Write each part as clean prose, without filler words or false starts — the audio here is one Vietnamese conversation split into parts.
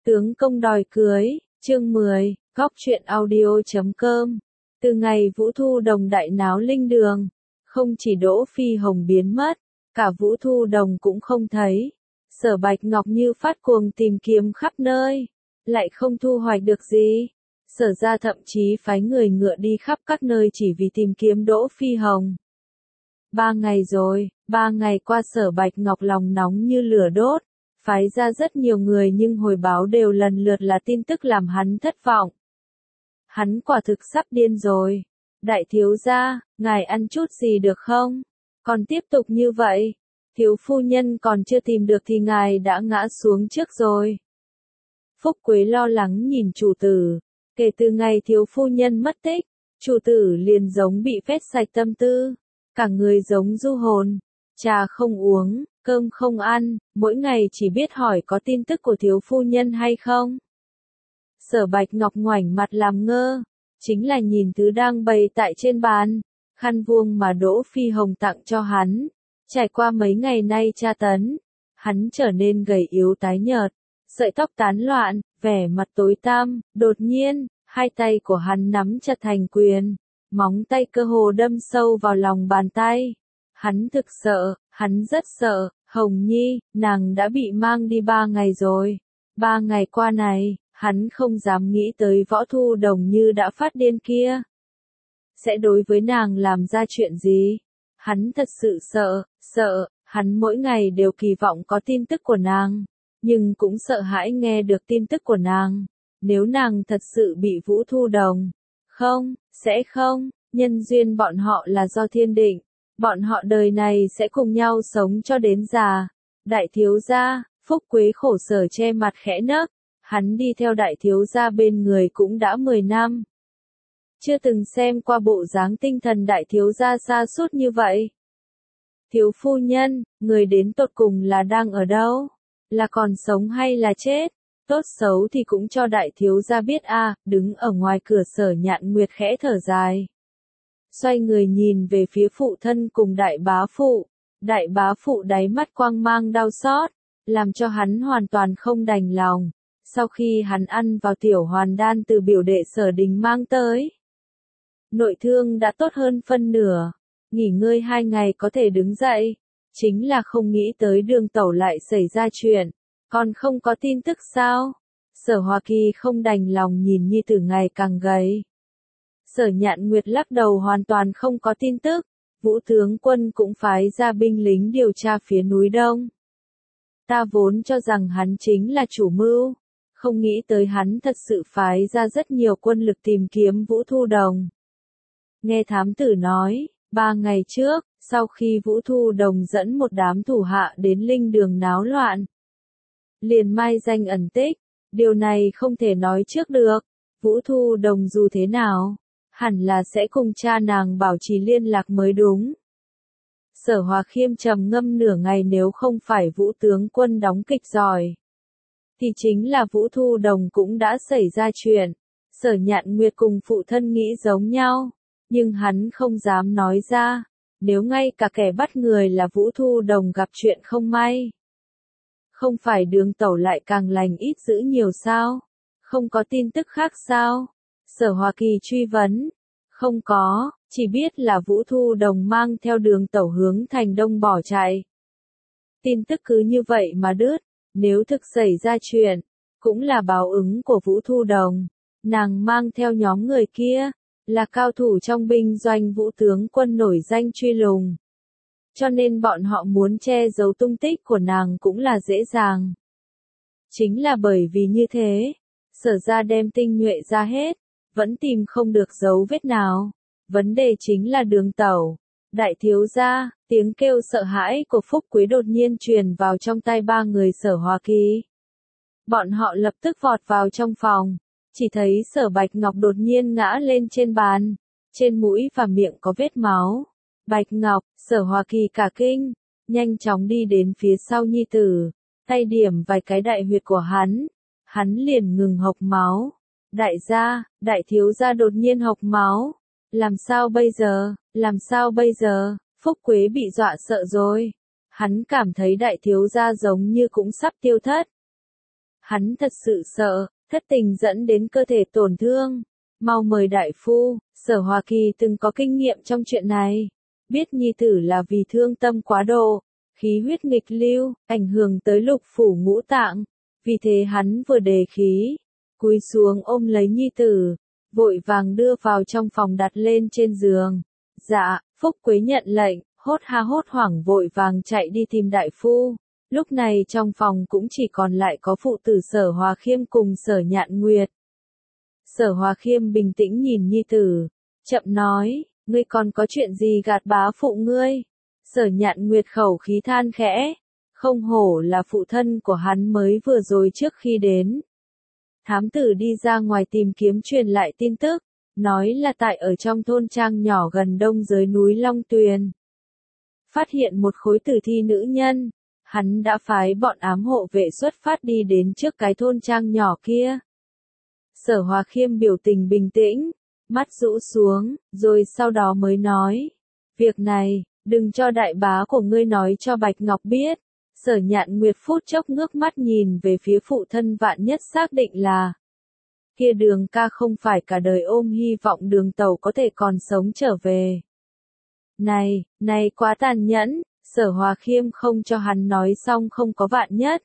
Tướng công đòi cưới, chương 10, góc truyện audio.com. Từ ngày Vũ Thu Đồng đại náo linh đường, không chỉ Đỗ Phi Hồng biến mất, cả Vũ Thu Đồng cũng không thấy. Sở Bạch Ngọc như phát cuồng tìm kiếm khắp nơi, lại không thu hoạch được gì. Sở ra thậm chí phái người ngựa đi khắp các nơi chỉ vì tìm kiếm Đỗ Phi Hồng. 3 ngày rồi, 3 ngày qua Sở Bạch Ngọc lòng nóng như lửa đốt, phái ra rất nhiều người nhưng hồi báo đều lần lượt là tin tức làm hắn thất vọng. Hắn quả thực sắp điên rồi. Đại thiếu gia, ngài ăn chút gì được không? Còn tiếp tục như vậy, thiếu phu nhân còn chưa tìm được thì ngài đã ngã xuống trước rồi. Phúc Quế lo lắng nhìn chủ tử, kể từ ngày thiếu phu nhân mất tích, chủ tử liền giống bị phét sạch tâm tư, cả người giống du hồn, trà không uống, cơm không ăn, mỗi ngày chỉ biết hỏi có tin tức của thiếu phu nhân hay không. Sở Bạch Ngọc ngoảnh mặt làm ngơ, chính là nhìn thứ đang bày tại trên bàn, khăn vuông mà Đỗ Phi Hồng tặng cho hắn. Trải qua mấy ngày nay tra tấn, hắn trở nên gầy yếu tái nhợt, sợi tóc tán loạn, vẻ mặt tối tăm, đột nhiên, hai tay của hắn nắm chặt thành quyền, móng tay cơ hồ đâm sâu vào lòng bàn tay. Hắn thực sợ, hắn rất sợ, Hồng Nhi, nàng đã bị mang đi 3 ngày rồi. 3 ngày qua này, hắn không dám nghĩ tới Võ Thu Đồng như đã phát điên kia. Sẽ đối với nàng làm ra chuyện gì? Hắn thật sự sợ, hắn mỗi ngày đều kỳ vọng có tin tức của nàng, nhưng cũng sợ hãi nghe được tin tức của nàng. Nếu nàng thật sự bị Vũ Thu Đồng, sẽ không, nhân duyên bọn họ là do thiên định, bọn họ đời này sẽ cùng nhau sống cho đến già. Đại thiếu gia, Phúc Quế khổ sở che mặt khẽ nấc, hắn đi theo đại thiếu gia bên người cũng đã 10 năm. Chưa từng xem qua bộ dáng tinh thần đại thiếu gia sa sút như vậy. Thiếu phu nhân, người đến tột cùng là đang ở đâu? Là còn sống hay là chết? Tốt xấu thì cũng cho đại thiếu gia biết a. Đứng ở ngoài cửa Sở Nhạn Nguyệt khẽ thở dài. Xoay người nhìn về phía phụ thân cùng đại bá phụ. Đại bá phụ đáy mắt quang mang đau xót, làm cho hắn hoàn toàn không đành lòng. Sau khi hắn ăn vào tiểu hoàn đan từ biểu đệ Sở Đình mang tới, nội thương đã tốt hơn phân nửa, nghỉ ngơi 2 ngày có thể đứng dậy. Chính là không nghĩ tới Đường tẩu lại xảy ra chuyện, còn không có tin tức sao? Sở Hoa Kỳ không đành lòng nhìn nhi tử ngày càng gầy. Sở Nhạn Nguyệt lắc đầu hoàn toàn không có tin tức. Vũ tướng quân cũng phái ra binh lính điều tra phía núi Đông. Ta vốn cho rằng hắn chính là chủ mưu, không nghĩ tới hắn thật sự phái ra rất nhiều quân lực tìm kiếm Vũ Thu Đồng. Nghe thám tử nói, 3 ngày trước, sau khi Vũ Thu Đồng dẫn một đám thủ hạ đến linh đường náo loạn, liền mai danh ẩn tích, điều này không thể nói trước được. Vũ Thu Đồng dù thế nào, hẳn là sẽ cùng cha nàng bảo trì liên lạc mới đúng. Sở Hòa Khiêm trầm ngâm nửa ngày, nếu không phải Vũ tướng quân đóng kịch giỏi, thì chính là Vũ Thu Đồng cũng đã xảy ra chuyện. Sở Nhạn Nguyệt cùng phụ thân nghĩ giống nhau, nhưng hắn không dám nói ra. Nếu ngay cả kẻ bắt người là Vũ Thu Đồng gặp chuyện không may, không phải Đường tẩu lại càng lành ít dữ nhiều sao? Không có tin tức khác sao? Sở Hoa Kỳ truy vấn. Không có, chỉ biết là Vũ Thu Đồng mang theo Đường tẩu hướng thành Đông bỏ chạy. Tin tức cứ như vậy mà đứt. Nếu thực xảy ra chuyện, cũng là báo ứng của Vũ Thu Đồng. Nàng mang theo nhóm người kia, là cao thủ trong binh doanh Vũ tướng quân nổi danh truy lùng. Cho nên bọn họ muốn che giấu tung tích của nàng cũng là dễ dàng. Chính là bởi vì như thế, Sở ra đem tinh nhuệ ra hết, vẫn tìm không được dấu vết nào. Vấn đề chính là Đường tẩu. Đại thiếu gia, tiếng kêu sợ hãi của Phúc Quế đột nhiên truyền vào trong tai 3 người Sở Hoa Kỳ. Bọn họ lập tức vọt vào trong phòng, chỉ thấy Sở Bạch Ngọc đột nhiên ngã lên trên bàn, trên mũi và miệng có vết máu. Bạch Ngọc, Sở Hoa Kỳ cả kinh, nhanh chóng đi đến phía sau nhi tử, tay điểm vài cái đại huyệt của hắn liền ngừng hộc máu. Đại gia, đại thiếu gia đột nhiên hộc máu, làm sao bây giờ? Phúc Quế bị dọa sợ rồi, hắn cảm thấy đại thiếu gia giống như cũng sắp tiêu thất. Hắn thật sự sợ, thất tình dẫn đến cơ thể tổn thương. Mau mời đại phu, Sở Hòa Kỳ từng có kinh nghiệm trong chuyện này. Biết nhi tử là vì thương tâm quá độ, khí huyết nghịch lưu, ảnh hưởng tới lục phủ ngũ tạng. Vì thế hắn vừa đề khí, cúi xuống ôm lấy nhi tử, vội vàng đưa vào trong phòng đặt lên trên giường. Dạ, Phúc Quế nhận lệnh, hốt hoảng vội vàng chạy đi tìm đại phu. Lúc này trong phòng cũng chỉ còn lại có phụ tử Sở Hòa Khiêm cùng Sở Nhạn Nguyệt. Sở Hòa Khiêm bình tĩnh nhìn nhi tử, chậm nói, ngươi còn có chuyện gì gạt bá phụ ngươi? Sở Nhạn Nguyệt khẩu khí than khẽ, không hổ là phụ thân của hắn mới vừa rồi trước khi đến. Thám tử đi ra ngoài tìm kiếm truyền lại tin tức, nói là tại ở trong thôn trang nhỏ gần đông dưới núi Long Tuyền. Phát hiện một khối tử thi nữ nhân, hắn đã phái bọn ám hộ vệ xuất phát đi đến trước cái thôn trang nhỏ kia. Sở Hòa Khiêm biểu tình bình tĩnh, mắt rũ xuống, rồi sau đó mới nói, việc này, đừng cho đại bá của ngươi nói cho Bạch Ngọc biết. Sở Nhạn Nguyệt phút chốc ngước mắt nhìn về phía phụ thân vạn nhất xác định là kia Đường ca không phải cả đời ôm hy vọng Đường Tẩu có thể còn sống trở về. Này quá tàn nhẫn, Sở Hòa Khiêm không cho hắn nói xong không có vạn nhất.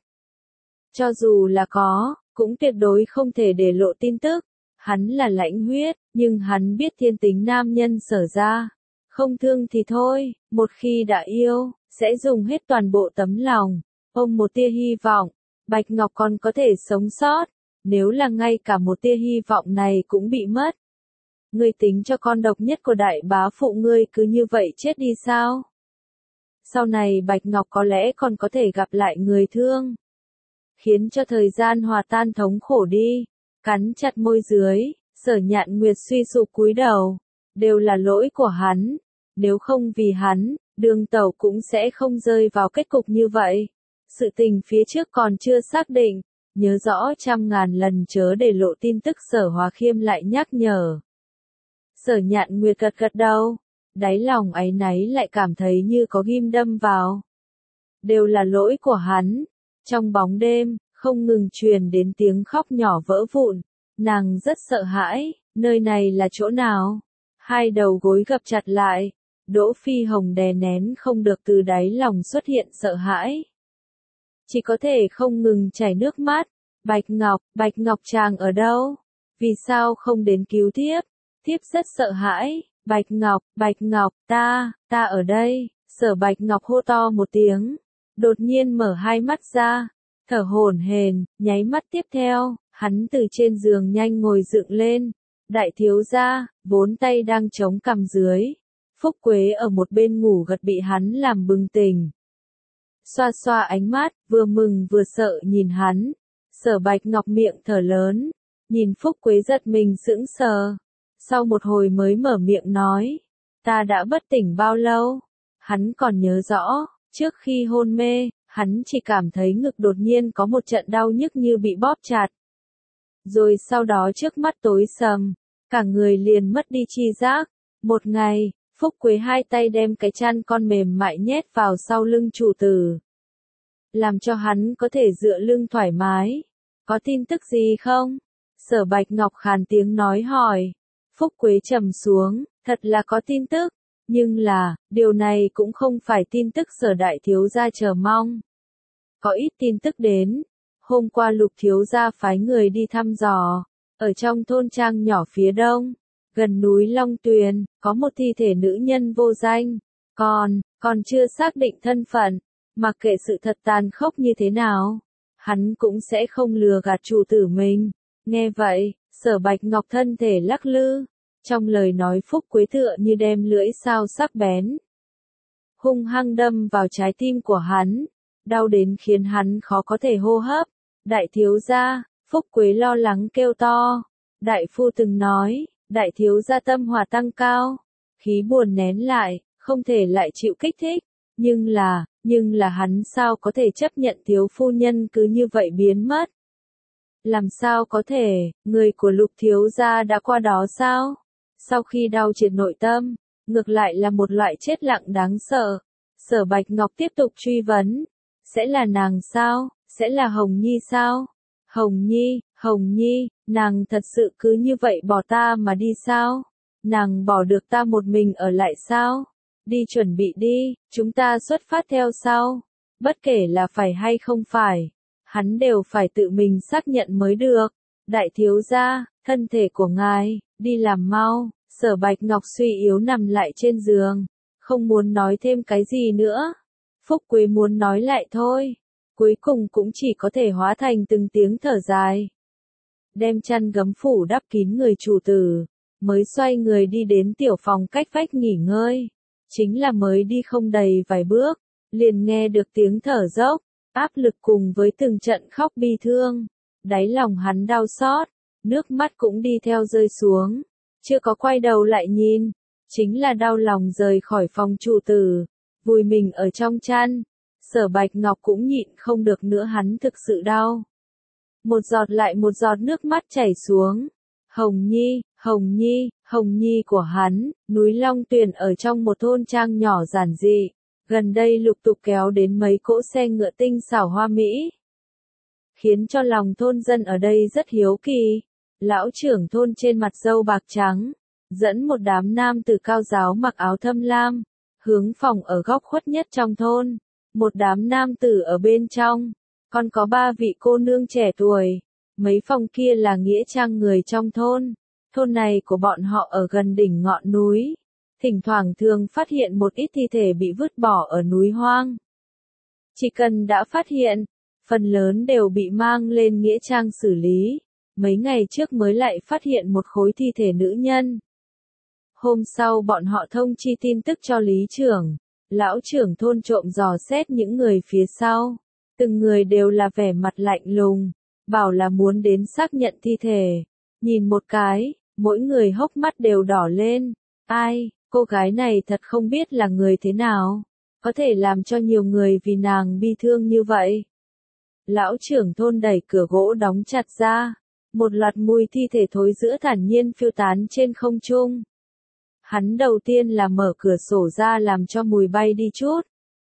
Cho dù là có, cũng tuyệt đối không thể để lộ tin tức. Hắn là lãnh huyết, nhưng hắn biết thiên tính nam nhân Sở ra. Không thương thì thôi, một khi đã yêu, sẽ dùng hết toàn bộ tấm lòng, ôm một tia hy vọng, Bạch Ngọc còn có thể sống sót, nếu là ngay cả một tia hy vọng này cũng bị mất. Ngươi tính cho con độc nhất của đại bá phụ ngươi cứ như vậy chết đi sao? Sau này Bạch Ngọc có lẽ còn có thể gặp lại người thương. Khiến cho thời gian hòa tan thống khổ đi, cắn chặt môi dưới, Sở Nhạn Nguyệt suy sụp cúi đầu, đều là lỗi của hắn, nếu không vì hắn, Đường Tẩu cũng sẽ không rơi vào kết cục như vậy. Sự tình phía trước còn chưa xác định, nhớ rõ 100.000 lần chớ để lộ tin tức. Sở Hòa Khiêm lại nhắc nhở. Sở Nhạn Nguyệt gật gật đầu, đáy lòng áy náy lại cảm thấy như có ghim đâm vào. Đều là lỗi của hắn. Trong bóng đêm, không ngừng truyền đến tiếng khóc nhỏ vỡ vụn, nàng rất sợ hãi, nơi này là chỗ nào? Hai đầu gối gập chặt lại, Đỗ Phi Hồng đè nén không được từ đáy lòng xuất hiện sợ hãi. Chỉ có thể không ngừng chảy nước mắt. Bạch Ngọc chàng ở đâu? Vì sao không đến cứu thiếp? Thiếp rất sợ hãi. Bạch Ngọc, ta ở đây. Sở Bạch Ngọc hô to một tiếng, đột nhiên mở hai mắt ra, thở hổn hển, nháy mắt tiếp theo, hắn từ trên giường nhanh ngồi dựng lên. Đại thiếu gia, vốn tay đang chống cằm dưới. Phúc Quế ở một bên ngủ gật bị hắn làm bừng tỉnh. Xoa xoa ánh mắt, vừa mừng vừa sợ nhìn hắn. Sở Bạch Ngọc miệng thở lớn, nhìn Phúc Quế giật mình sững sờ. Sau một hồi mới mở miệng nói, ta đã bất tỉnh bao lâu? Hắn còn nhớ rõ, trước khi hôn mê, hắn chỉ cảm thấy ngực đột nhiên có một trận đau nhức như bị bóp chặt. Rồi sau đó trước mắt tối sầm, cả người liền mất đi tri giác. Một ngày, Phúc Quế hai tay đem cái chăn con mềm mại nhét vào sau lưng chủ tử, làm cho hắn có thể dựa lưng thoải mái. Có tin tức gì không? Sở Bạch Ngọc khàn tiếng nói hỏi. Phúc Quế trầm xuống, thật là có tin tức, nhưng là, điều này cũng không phải tin tức Sở đại thiếu gia chờ mong. Có ít tin tức đến, hôm qua Lục thiếu gia phái người đi thăm dò, ở trong thôn trang nhỏ phía đông, gần núi Long Tuyền, có một thi thể nữ nhân vô danh, còn chưa xác định thân phận, mặc kệ sự thật tàn khốc như thế nào, hắn cũng sẽ không lừa gạt chủ tử mình. Nghe vậy, Sở Bạch Ngọc thân thể lắc lư, trong lời nói Phúc Quế tựa như đem lưỡi dao sắc bén, hung hăng đâm vào trái tim của hắn, đau đến khiến hắn khó có thể hô hấp. Đại thiếu gia, Phúc Quế lo lắng kêu to, đại phu từng nói, đại thiếu gia tâm hỏa tăng cao, khí buồn nén lại, không thể lại chịu kích thích, nhưng là hắn sao có thể chấp nhận thiếu phu nhân cứ như vậy biến mất? Làm sao có thể, người của Lục thiếu gia đã qua đó sao? Sau khi đau triệt nội tâm, ngược lại là một loại chết lặng đáng sợ. Sở Bạch Ngọc tiếp tục truy vấn, sẽ là nàng sao? Sẽ là Hồng Nhi sao? Hồng Nhi, nàng thật sự cứ như vậy bỏ ta mà đi sao? Nàng bỏ được ta một mình ở lại sao? Đi chuẩn bị đi, chúng ta xuất phát theo sau. Bất kể là phải hay không phải, hắn đều phải tự mình xác nhận mới được. Đại thiếu gia, thân thể của ngài, đi làm mau. Sở Bạch Ngọc suy yếu nằm lại trên giường, không muốn nói thêm cái gì nữa. Phúc Quý muốn nói lại thôi, cuối cùng cũng chỉ có thể hóa thành từng tiếng thở dài. Đem chăn gấm phủ đắp kín người chủ tử, mới xoay người đi đến tiểu phòng cách vách nghỉ ngơi. Chính là mới đi không đầy vài bước, liền nghe được tiếng thở dốc, áp lực cùng với từng trận khóc bi thương. Đáy lòng hắn đau xót, nước mắt cũng đi theo rơi xuống. Chưa có quay đầu lại nhìn, chính là đau lòng rời khỏi phòng chủ tử, vùi mình ở trong chăn. Sở Bạch Ngọc cũng nhịn không được nữa, hắn thực sự đau. Một giọt lại một giọt nước mắt chảy xuống. Hồng Nhi của hắn, núi Long Tuyền ở trong một thôn trang nhỏ giản dị, gần đây lục tục kéo đến mấy cỗ xe ngựa tinh xảo hoa mỹ, khiến cho lòng thôn dân ở đây rất hiếu kỳ. Lão trưởng thôn trên mặt râu bạc trắng, dẫn một đám nam tử cao giáo mặc áo thâm lam, hướng phòng ở góc khuất nhất trong thôn. Một đám nam tử ở bên trong, còn có 3 vị cô nương trẻ tuổi. Mấy phòng kia là nghĩa trang người trong thôn. Thôn này của bọn họ ở gần đỉnh ngọn núi, thỉnh thoảng thường phát hiện một ít thi thể bị vứt bỏ ở núi hoang. Chỉ cần đã phát hiện, phần lớn đều bị mang lên nghĩa trang xử lý. Mấy ngày trước mới lại phát hiện một khối thi thể nữ nhân. Hôm sau bọn họ thông chi tin tức cho lý trưởng. Lão trưởng thôn trộm dò xét những người phía sau. Từng người đều là vẻ mặt lạnh lùng, bảo là muốn đến xác nhận thi thể. Nhìn một cái, mỗi người hốc mắt đều đỏ lên. Ai, cô gái này thật không biết là người thế nào, có thể làm cho nhiều người vì nàng bi thương như vậy. Lão trưởng thôn đẩy cửa gỗ đóng chặt ra. Một loạt mùi thi thể thối rữa thản nhiên phiêu tán trên không trung. Hắn đầu tiên là mở cửa sổ ra làm cho mùi bay đi chút.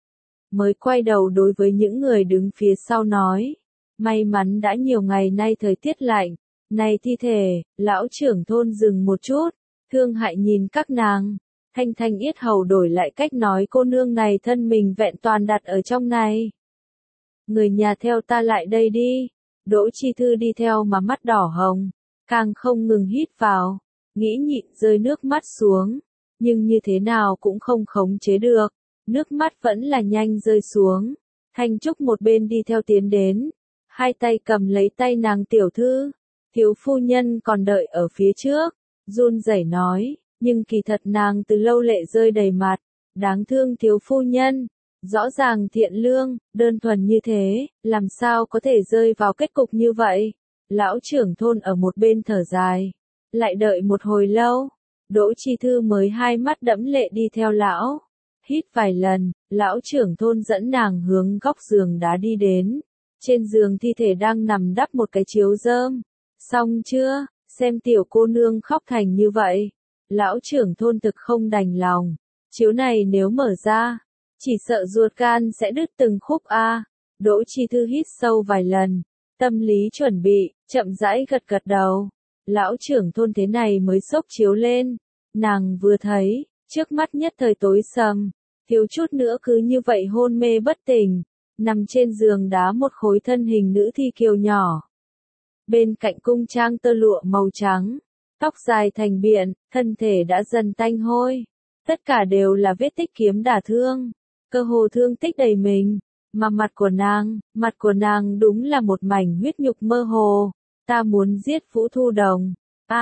Mới quay đầu đối với những người đứng phía sau nói. May mắn đã nhiều ngày nay thời tiết lạnh. Này thi thể, lão trưởng thôn dừng một chút. Thương hại nhìn các nàng. Thanh thanh yết hầu đổi lại cách nói, cô nương này thân mình vẹn toàn đặt ở trong này. Người nhà theo ta lại đây đi. Đỗ Chi Thư đi theo mà mắt đỏ hồng, càng không ngừng hít vào, nghĩ nhịn rơi nước mắt xuống, nhưng như thế nào cũng không khống chế được, nước mắt vẫn là nhanh rơi xuống. Thanh Trúc một bên đi theo tiến đến, hai tay cầm lấy tay nàng, tiểu thư, thiếu phu nhân còn đợi ở phía trước, run rẩy nói, nhưng kỳ thật nàng từ lâu lệ rơi đầy mặt, đáng thương thiếu phu nhân. Rõ ràng thiện lương, đơn thuần như thế, làm sao có thể rơi vào kết cục như vậy? Lão trưởng thôn ở một bên thở dài. Lại đợi một hồi lâu, Đỗ Chi Thư mới hai mắt đẫm lệ đi theo lão. Hít vài lần, lão trưởng thôn dẫn nàng hướng góc giường đá đi đến. Trên giường thi thể đang nằm đắp một cái chiếu rơm. Xong chưa, xem tiểu cô nương khóc thành như vậy. Lão trưởng thôn thực không đành lòng. Chiếu này nếu mở ra, chỉ sợ ruột gan sẽ đứt từng khúc a. Đỗ Chi Thư hít sâu vài lần, tâm lý chuẩn bị, chậm rãi gật gật đầu. Lão trưởng thôn thế này mới xốc chiếu lên. Nàng vừa thấy, trước mắt nhất thời tối sầm, thiếu chút nữa cứ như vậy hôn mê bất tỉnh, nằm trên giường đá một khối thân hình nữ thi kiều nhỏ. Bên cạnh cung trang tơ lụa màu trắng, tóc dài thành biện, thân thể đã dần tanh hôi. Tất cả đều là vết tích kiếm đả thương. Cơ hồ thương tích đầy mình, mà mặt của nàng đúng là một mảnh huyết nhục mơ hồ. Ta muốn giết Vũ Thu Đồng.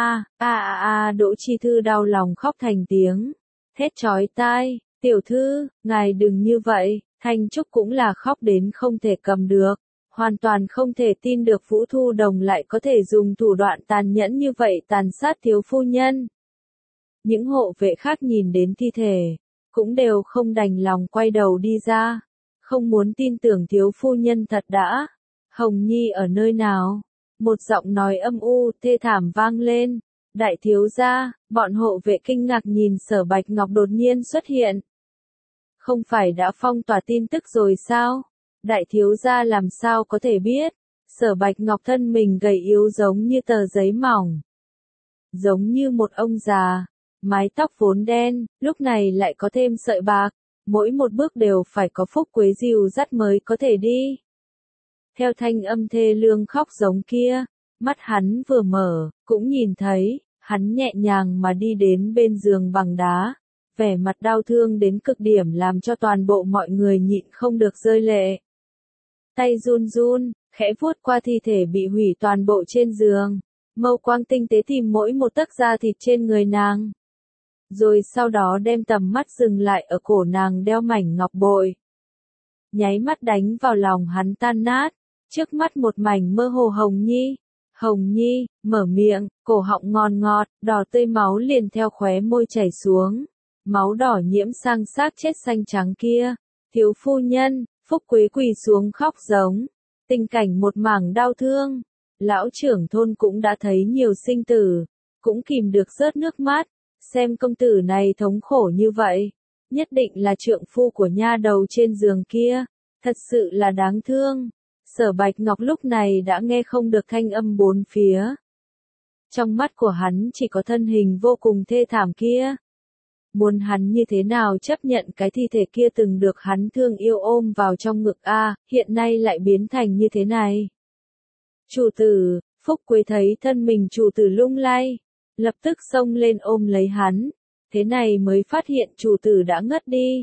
Đỗ Chi Thư đau lòng khóc thành tiếng, thét chói tai, tiểu thư, ngài đừng như vậy. Thanh Trúc cũng là khóc đến không thể cầm được, hoàn toàn không thể tin được Vũ Thu Đồng lại có thể dùng thủ đoạn tàn nhẫn như vậy tàn sát thiếu phu nhân. Những hộ vệ khác nhìn đến thi thể, cũng đều không đành lòng quay đầu đi ra, không muốn tin tưởng thiếu phu nhân thật đã. Hồng Nhi ở nơi nào? Một giọng nói âm u, thê thảm vang lên. Đại thiếu gia, bọn hộ vệ kinh ngạc nhìn Sở Bạch Ngọc đột nhiên xuất hiện. Không phải đã phong tỏa tin tức rồi sao? Đại thiếu gia làm sao có thể biết? Sở Bạch Ngọc thân mình gầy yếu giống như tờ giấy mỏng. Giống như một ông già, mái tóc vốn đen, lúc này lại có thêm sợi bạc, mỗi một bước đều phải có Phúc Quế dìu dắt mới có thể đi. Theo thanh âm thê lương khóc giống kia, mắt hắn vừa mở, cũng nhìn thấy, hắn nhẹ nhàng mà đi đến bên giường bằng đá, vẻ mặt đau thương đến cực điểm làm cho toàn bộ mọi người nhịn không được rơi lệ. Tay run run, khẽ vuốt qua thi thể bị hủy toàn bộ trên giường, mâu quang tinh tế tìm mỗi một tấc da thịt trên người nàng. Rồi sau đó đem tầm mắt dừng lại ở cổ nàng đeo mảnh ngọc bội. Nháy mắt đánh vào lòng hắn tan nát, trước mắt một mảnh mơ hồ Hồng Nhi. Hồng Nhi, mở miệng, cổ họng ngon ngọt, đỏ tươi máu liền theo khóe môi chảy xuống. Máu đỏ nhiễm sang xác chết xanh trắng kia. Thiếu phu nhân, Phúc Quế quỳ xuống khóc giống. Tình cảnh một mảng đau thương. Lão trưởng thôn cũng đã thấy nhiều sinh tử, cũng kìm được rớt nước mắt. Xem công tử này thống khổ như vậy, nhất định là trượng phu của nha đầu trên giường kia, thật sự là đáng thương. Sở Bạch Ngọc lúc này đã nghe không được thanh âm bốn phía. Trong mắt của hắn chỉ có thân hình vô cùng thê thảm kia. Muốn hắn như thế nào chấp nhận cái thi thể kia từng được hắn thương yêu ôm vào trong ngực hiện nay lại biến thành như thế này. Chủ tử, Phúc Quế thấy thân mình chủ tử lung lay, lập tức xông lên ôm lấy hắn, thế này mới phát hiện chủ tử đã ngất đi.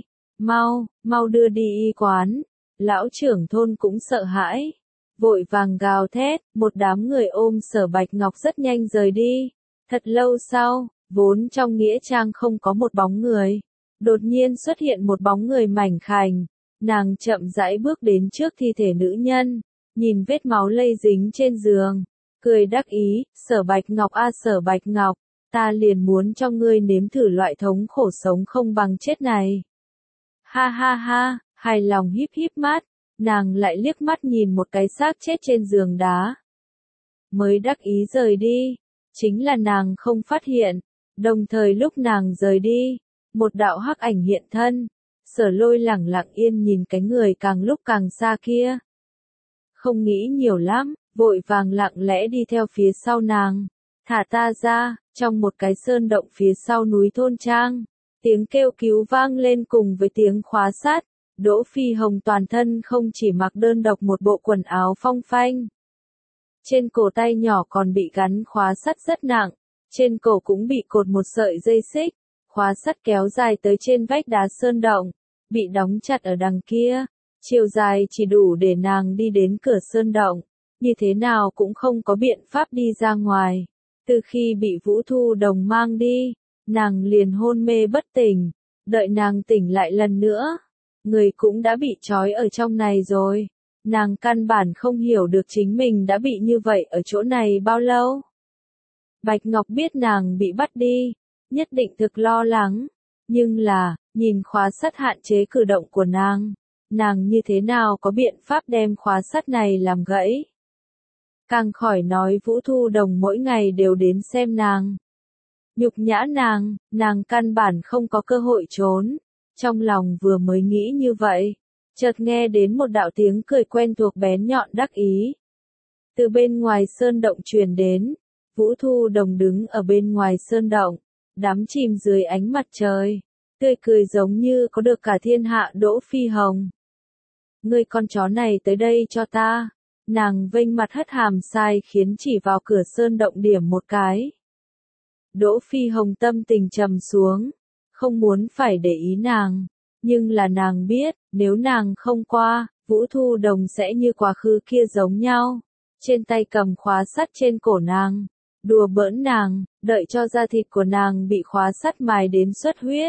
Mau đưa đi y quán. Lão trưởng thôn cũng sợ hãi, vội vàng gào thét, một đám người ôm Sở Bạch Ngọc rất nhanh rời đi. Thật lâu sau, vốn trong nghĩa trang không có một bóng người, đột nhiên xuất hiện một bóng người mảnh khảnh, nàng chậm rãi bước đến trước thi thể nữ nhân, nhìn vết máu lây dính trên giường, cười đắc ý, Sở Bạch Ngọc Sở Bạch Ngọc, ta liền muốn cho ngươi nếm thử loại thống khổ sống không bằng chết này. Ha ha ha, hài lòng híp híp mắt, nàng lại liếc mắt nhìn một cái xác chết trên giường đá. Mới đắc ý rời đi, chính là nàng không phát hiện, đồng thời lúc nàng rời đi, một đạo hắc ảnh hiện thân, Sở Lôi lẳng lặng yên nhìn cái người càng lúc càng xa kia. Không nghĩ nhiều lắm, vội vàng lặng lẽ đi theo phía sau nàng. Thả ta ra, trong một cái sơn động phía sau núi thôn trang, tiếng kêu cứu vang lên cùng với tiếng khóa sắt. Đỗ Phi Hồng toàn thân không chỉ mặc đơn độc một bộ quần áo phong phanh. Trên cổ tay nhỏ còn bị gắn khóa sắt rất nặng, trên cổ cũng bị cột một sợi dây xích, khóa sắt kéo dài tới trên vách đá sơn động, bị đóng chặt ở đằng kia, chiều dài chỉ đủ để nàng đi đến cửa sơn động, như thế nào cũng không có biện pháp đi ra ngoài. Từ khi bị Vũ Thu Đồng mang đi, nàng liền hôn mê bất tỉnh, đợi nàng tỉnh lại lần nữa, người cũng đã bị trói ở trong này rồi. Nàng căn bản không hiểu được chính mình đã bị như vậy ở chỗ này bao lâu. Bạch Ngọc biết nàng bị bắt đi, nhất định thực lo lắng, nhưng là, nhìn khóa sắt hạn chế cử động của nàng như thế nào có biện pháp đem khóa sắt này làm gãy. Càng khỏi nói Vũ Thu Đồng mỗi ngày đều đến xem nàng. Nhục nhã nàng căn bản không có cơ hội trốn. Trong lòng vừa mới nghĩ như vậy, chợt nghe đến một đạo tiếng cười quen thuộc bén nhọn đắc ý. Từ bên ngoài sơn động truyền đến, Vũ Thu Đồng đứng ở bên ngoài sơn động, đắm chìm dưới ánh mặt trời, tươi cười giống như có được cả thiên hạ. Đỗ Phi Hồng, ngươi con chó này tới đây cho ta. Nàng vênh mặt hất hàm sai khiến chỉ vào cửa sơn động điểm một cái. Đỗ Phi Hồng tâm tình trầm xuống, không muốn phải để ý nàng, nhưng là nàng biết, nếu nàng không qua, Vũ Thu Đồng sẽ như quá khứ kia giống nhau, trên tay cầm khóa sắt trên cổ nàng, đùa bỡn nàng, đợi cho da thịt của nàng bị khóa sắt mài đến xuất huyết.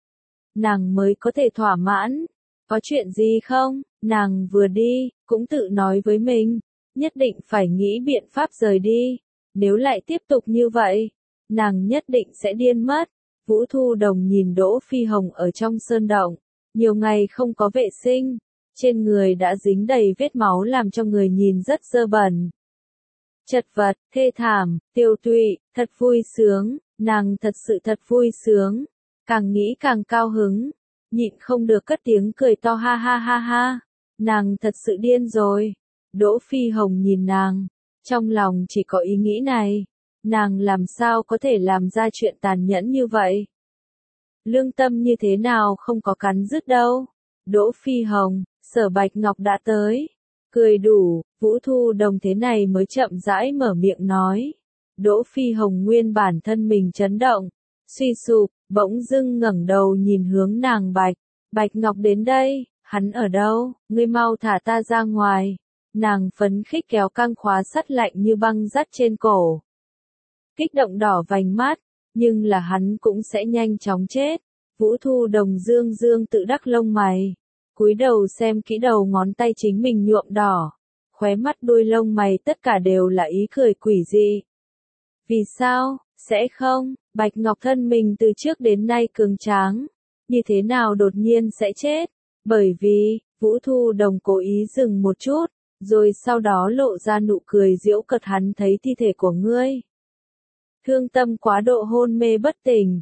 Nàng mới có thể thỏa mãn. Có chuyện gì không? Nàng vừa đi, cũng tự nói với mình, nhất định phải nghĩ biện pháp rời đi, nếu lại tiếp tục như vậy, nàng nhất định sẽ điên mất. Vũ Thu Đồng nhìn Đỗ Phi Hồng ở trong sơn động, nhiều ngày không có vệ sinh, trên người đã dính đầy vết máu làm cho người nhìn rất dơ bẩn. Chật vật, thê thảm, tiêu tụy, thật vui sướng, nàng thật sự thật vui sướng, càng nghĩ càng cao hứng, nhịn không được cất tiếng cười to ha ha ha ha, nàng thật sự điên rồi, Đỗ Phi Hồng nhìn nàng, trong lòng chỉ có ý nghĩ này, nàng làm sao có thể làm ra chuyện tàn nhẫn như vậy? Lương tâm như thế nào không có cắn rứt đâu. Đỗ Phi Hồng, Sở Bạch Ngọc đã tới. Cười đủ, Vũ Thu Đồng thế này mới chậm rãi mở miệng nói. Đỗ Phi Hồng nguyên bản thân mình chấn động, suy sụp, bỗng dưng ngẩng đầu nhìn hướng nàng Bạch. Bạch Ngọc đến đây, hắn ở đâu, ngươi mau thả ta ra ngoài. Nàng phấn khích kéo căng khóa sắt lạnh như băng dắt trên cổ. Kích động đỏ vành mắt, nhưng là hắn cũng sẽ nhanh chóng chết. Vũ Thu Đồng dương dương tự đắc lông mày, cúi đầu xem kỹ đầu ngón tay chính mình nhuộm đỏ, khóe mắt đuôi lông mày tất cả đều là ý cười quỷ dị. Vì sao, sẽ không, Bạch Ngọc thân mình từ trước đến nay cường tráng, như thế nào đột nhiên sẽ chết? Bởi vì, Vũ Thu Đồng cố ý dừng một chút, rồi sau đó lộ ra nụ cười giễu cợt, hắn thấy thi thể của ngươi. Thương tâm quá độ hôn mê bất tỉnh,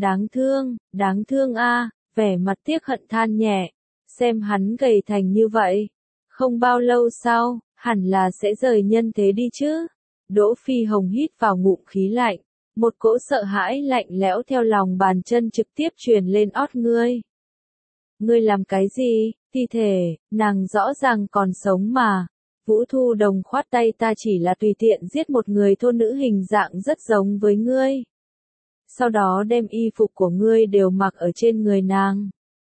đáng thương a, vẻ mặt tiếc hận than nhẹ, xem hắn gầy thành như vậy, không bao lâu sau, hẳn là sẽ rời nhân thế đi chứ. Đỗ Phi Hồng hít vào ngụm khí lạnh, một cỗ sợ hãi lạnh lẽo theo lòng bàn chân trực tiếp truyền lên ót ngươi. Ngươi làm cái gì, thi thể, nàng rõ ràng còn sống mà. Vũ Thu Đồng khoát tay, ta chỉ là tùy tiện giết một người thôn nữ hình dạng rất giống với ngươi. Sau đó đem y phục của ngươi đều mặc ở trên người nàng.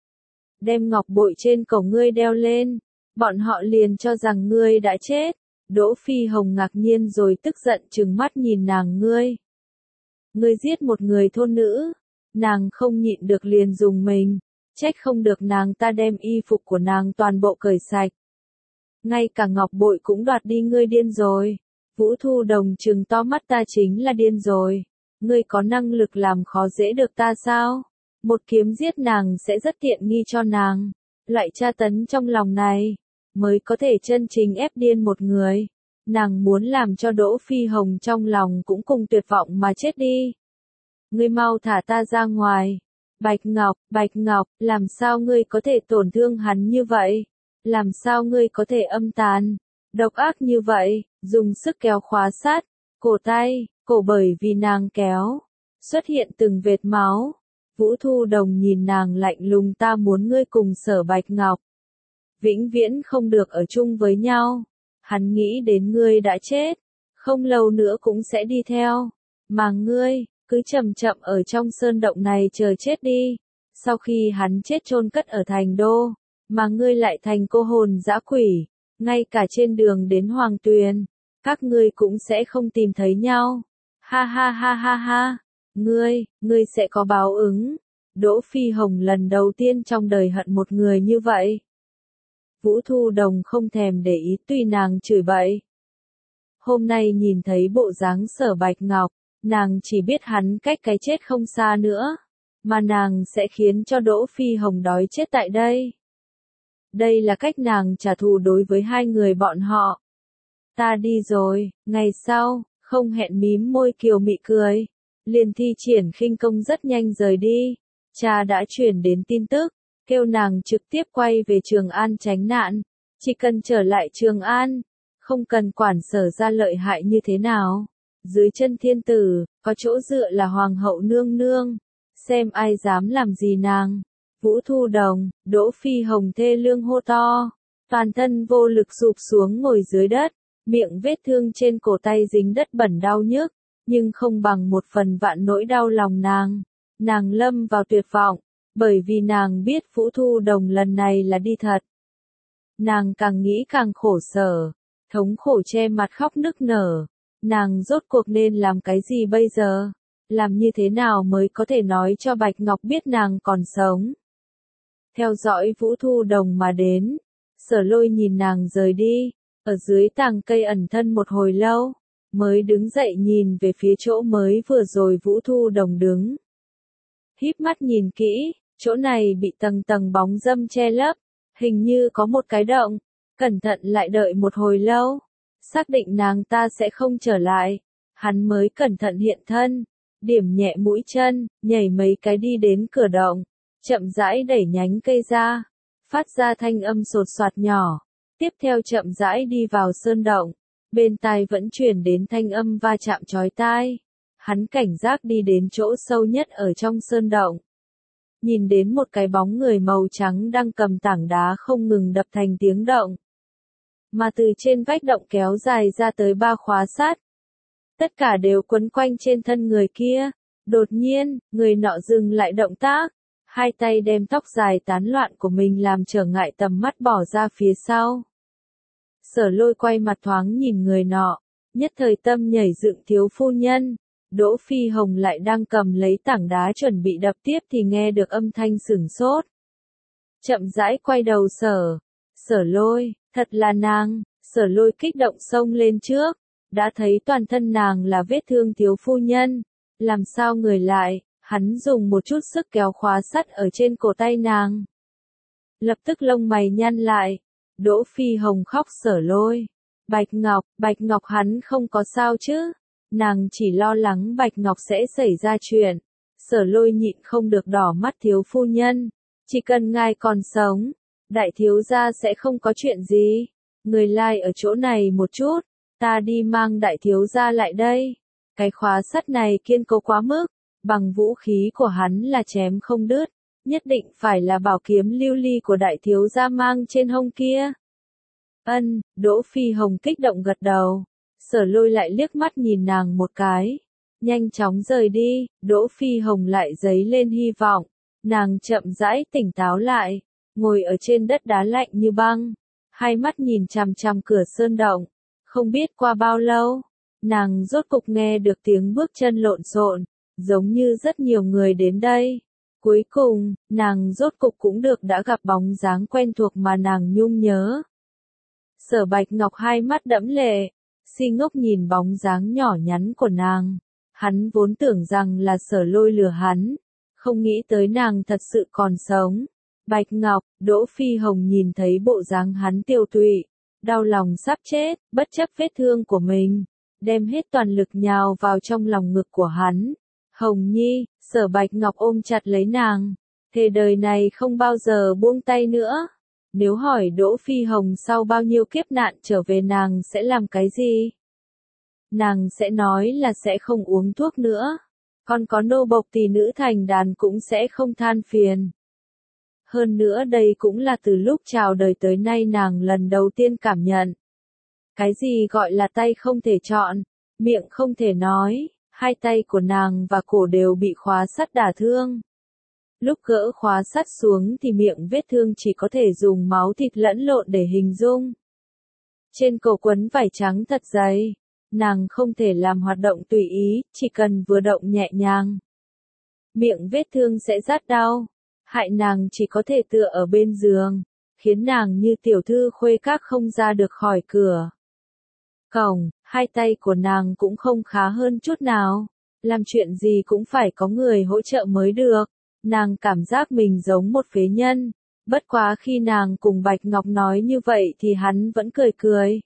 Đem ngọc bội trên cổ ngươi đeo lên, bọn họ liền cho rằng ngươi đã chết. Đỗ Phi Hồng ngạc nhiên rồi tức giận trừng mắt nhìn nàng, ngươi. Ngươi giết một người thôn nữ, nàng không nhịn được liền dùng mình, trách không được nàng ta đem y phục của nàng toàn bộ cởi sạch. Ngay cả ngọc bội cũng đoạt đi, ngươi điên rồi. Vũ Thu Đồng trừng to mắt, ta chính là điên rồi. Ngươi có năng lực làm khó dễ được ta sao? Một kiếm giết nàng sẽ rất tiện nghi cho nàng. Loại tra tấn trong lòng này, mới có thể chân chính ép điên một người. Nàng muốn làm cho Đỗ Phi Hồng trong lòng cũng cùng tuyệt vọng mà chết đi. Ngươi mau thả ta ra ngoài. Bạch Ngọc, làm sao ngươi có thể tổn thương hắn như vậy? Làm sao ngươi có thể âm tàn, độc ác như vậy, dùng sức kéo khóa sắt, cổ tay, cổ bởi vì nàng kéo, xuất hiện từng vệt máu. Vũ Thu Đồng nhìn nàng lạnh lùng, ta muốn ngươi cùng Sở Bạch Ngọc vĩnh viễn không được ở chung với nhau. Hắn nghĩ đến ngươi đã chết, không lâu nữa cũng sẽ đi theo, mà ngươi, cứ chậm chậm ở trong sơn động này chờ chết đi. Sau khi hắn chết chôn cất ở thành đô, mà ngươi lại thành cô hồn dã quỷ, ngay cả trên đường đến Hoàng Tuyền, các ngươi cũng sẽ không tìm thấy nhau. Ha ha ha ha ha, ngươi sẽ có báo ứng. Đỗ Phi Hồng lần đầu tiên trong đời hận một người như vậy. Vũ Thu Đồng không thèm để ý, tùy nàng chửi bậy. Hôm nay nhìn thấy bộ dáng Sở Bạch Ngọc, nàng chỉ biết hắn cách cái chết không xa nữa, mà nàng sẽ khiến cho Đỗ Phi Hồng đói chết tại đây. Đây là cách nàng trả thù đối với hai người bọn họ. Ta đi rồi, ngày sau, không hẹn mím môi kiều mị cười, liền thi triển khinh công rất nhanh rời đi. Cha đã truyền đến tin tức, kêu nàng trực tiếp quay về Trường An tránh nạn, chỉ cần trở lại Trường An, không cần quản Sở ra lợi hại như thế nào. Dưới chân thiên tử, có chỗ dựa là Hoàng hậu nương nương, xem ai dám làm gì nàng. Vũ Thu Đồng, Đỗ Phi Hồng thê lương hô to, toàn thân vô lực sụp xuống ngồi dưới đất, miệng vết thương trên cổ tay dính đất bẩn đau nhức, nhưng không bằng một phần vạn nỗi đau lòng nàng. Nàng lâm vào tuyệt vọng, bởi vì nàng biết Vũ Thu Đồng lần này là đi thật. Nàng càng nghĩ càng khổ sở, thống khổ che mặt khóc nức nở. Nàng rốt cuộc nên làm cái gì bây giờ? Làm như thế nào mới có thể nói cho Bạch Ngọc biết nàng còn sống? Theo dõi Vũ Thu Đồng mà đến, Sở Lôi nhìn nàng rời đi, ở dưới tàng cây ẩn thân một hồi lâu, mới đứng dậy nhìn về phía chỗ mới vừa rồi Vũ Thu Đồng đứng. Híp mắt nhìn kỹ, chỗ này bị tầng tầng bóng râm che lấp, hình như có một cái động, cẩn thận lại đợi một hồi lâu, xác định nàng ta sẽ không trở lại, hắn mới cẩn thận hiện thân, điểm nhẹ mũi chân, nhảy mấy cái đi đến cửa động, chậm rãi đẩy nhánh cây ra, phát ra thanh âm sột soạt nhỏ, Tiếp theo chậm rãi đi vào sơn động, bên tai vẫn truyền đến thanh âm va chạm chói tai. Hắn cảnh giác đi đến chỗ sâu nhất ở trong sơn động. Nhìn đến một cái bóng người màu trắng đang cầm tảng đá không ngừng đập thành tiếng động. Mà từ trên vách động kéo dài ra tới 3 khóa sắt. Tất cả đều quấn quanh trên thân người kia. Đột nhiên, người nọ dừng lại động tác. Hai tay đem tóc dài tán loạn của mình làm trở ngại tầm mắt bỏ ra phía sau. Sở Lôi quay mặt thoáng nhìn người nọ. Nhất thời tâm nhảy dựng, thiếu phu nhân. Đỗ Phi Hồng lại đang cầm lấy tảng đá chuẩn bị đập tiếp thì nghe được âm thanh sửng sốt. Chậm rãi quay đầu Sở Lôi, thật là nàng. Sở Lôi kích động xông lên trước, đã thấy toàn thân nàng là vết thương thiếu phu nhân. Làm sao người lại, hắn dùng một chút sức kéo khóa sắt ở trên cổ tay nàng. Lập tức lông mày nhăn lại, Đỗ Phi Hồng khóc. Sở Lôi, Bạch Ngọc hắn không có sao chứ? Nàng chỉ lo lắng Bạch Ngọc sẽ xảy ra chuyện. Sở Lôi nhịn không được đỏ mắt, thiếu phu nhân, chỉ cần ngài còn sống, đại thiếu gia sẽ không có chuyện gì. Người lai ở chỗ này một chút, ta đi mang đại thiếu gia lại đây. Cái khóa sắt này kiên cố quá mức, bằng vũ khí của hắn là chém không đứt, nhất định phải là bảo kiếm lưu ly của đại thiếu gia mang trên hông kia. Ân, Đỗ Phi Hồng kích động gật đầu. Sở Lôi lại liếc mắt nhìn nàng một cái, nhanh chóng rời đi. Đỗ Phi Hồng lại dấy lên hy vọng, nàng chậm rãi tỉnh táo lại, ngồi ở trên đất đá lạnh như băng, hai mắt nhìn chằm chằm cửa sơn động. Không biết qua bao lâu, nàng rốt cục nghe được tiếng bước chân lộn xộn, giống như rất nhiều người đến đây. Cuối cùng, nàng rốt cục cũng đã gặp bóng dáng quen thuộc mà nàng nhung nhớ. Sở Bạch Ngọc hai mắt đẫm lệ, si ngốc nhìn bóng dáng nhỏ nhắn của nàng. Hắn vốn tưởng rằng là Sở Lôi lừa hắn, không nghĩ tới nàng thật sự còn sống. Bạch Ngọc, Đỗ Phi Hồng nhìn thấy bộ dáng hắn tiêu tụy, đau lòng sắp chết, bất chấp vết thương của mình, đem hết toàn lực nhào vào trong lòng ngực của hắn. Hồng Nhi, Sở Bạch Ngọc ôm chặt lấy nàng, thề đời này không bao giờ buông tay nữa. Nếu hỏi Đỗ Phi Hồng sau bao nhiêu kiếp nạn trở về nàng sẽ làm cái gì? Nàng sẽ nói là sẽ không uống thuốc nữa. Còn có nô bộc tỷ nữ thành đàn cũng sẽ không than phiền. Hơn nữa đây cũng là từ lúc chào đời tới nay nàng lần đầu tiên cảm nhận. Cái gì gọi là tay không thể chọn, miệng không thể nói, hai tay của nàng và cổ đều bị khóa sắt đả thương. Lúc gỡ khóa sắt xuống thì miệng vết thương chỉ có thể dùng máu thịt lẫn lộn để hình dung. Trên cổ quấn vải trắng thật dày, nàng không thể làm hoạt động tùy ý, chỉ cần vừa động nhẹ nhàng. Miệng vết thương sẽ rát đau, hại nàng chỉ có thể tựa ở bên giường, khiến nàng như tiểu thư khuê các không ra được khỏi cửa. Cổng, hai tay của nàng cũng không khá hơn chút nào, làm chuyện gì cũng phải có người hỗ trợ mới được. Nàng cảm giác mình giống một phế nhân, bất quá khi nàng cùng Bạch Ngọc nói như vậy thì hắn vẫn cười cười.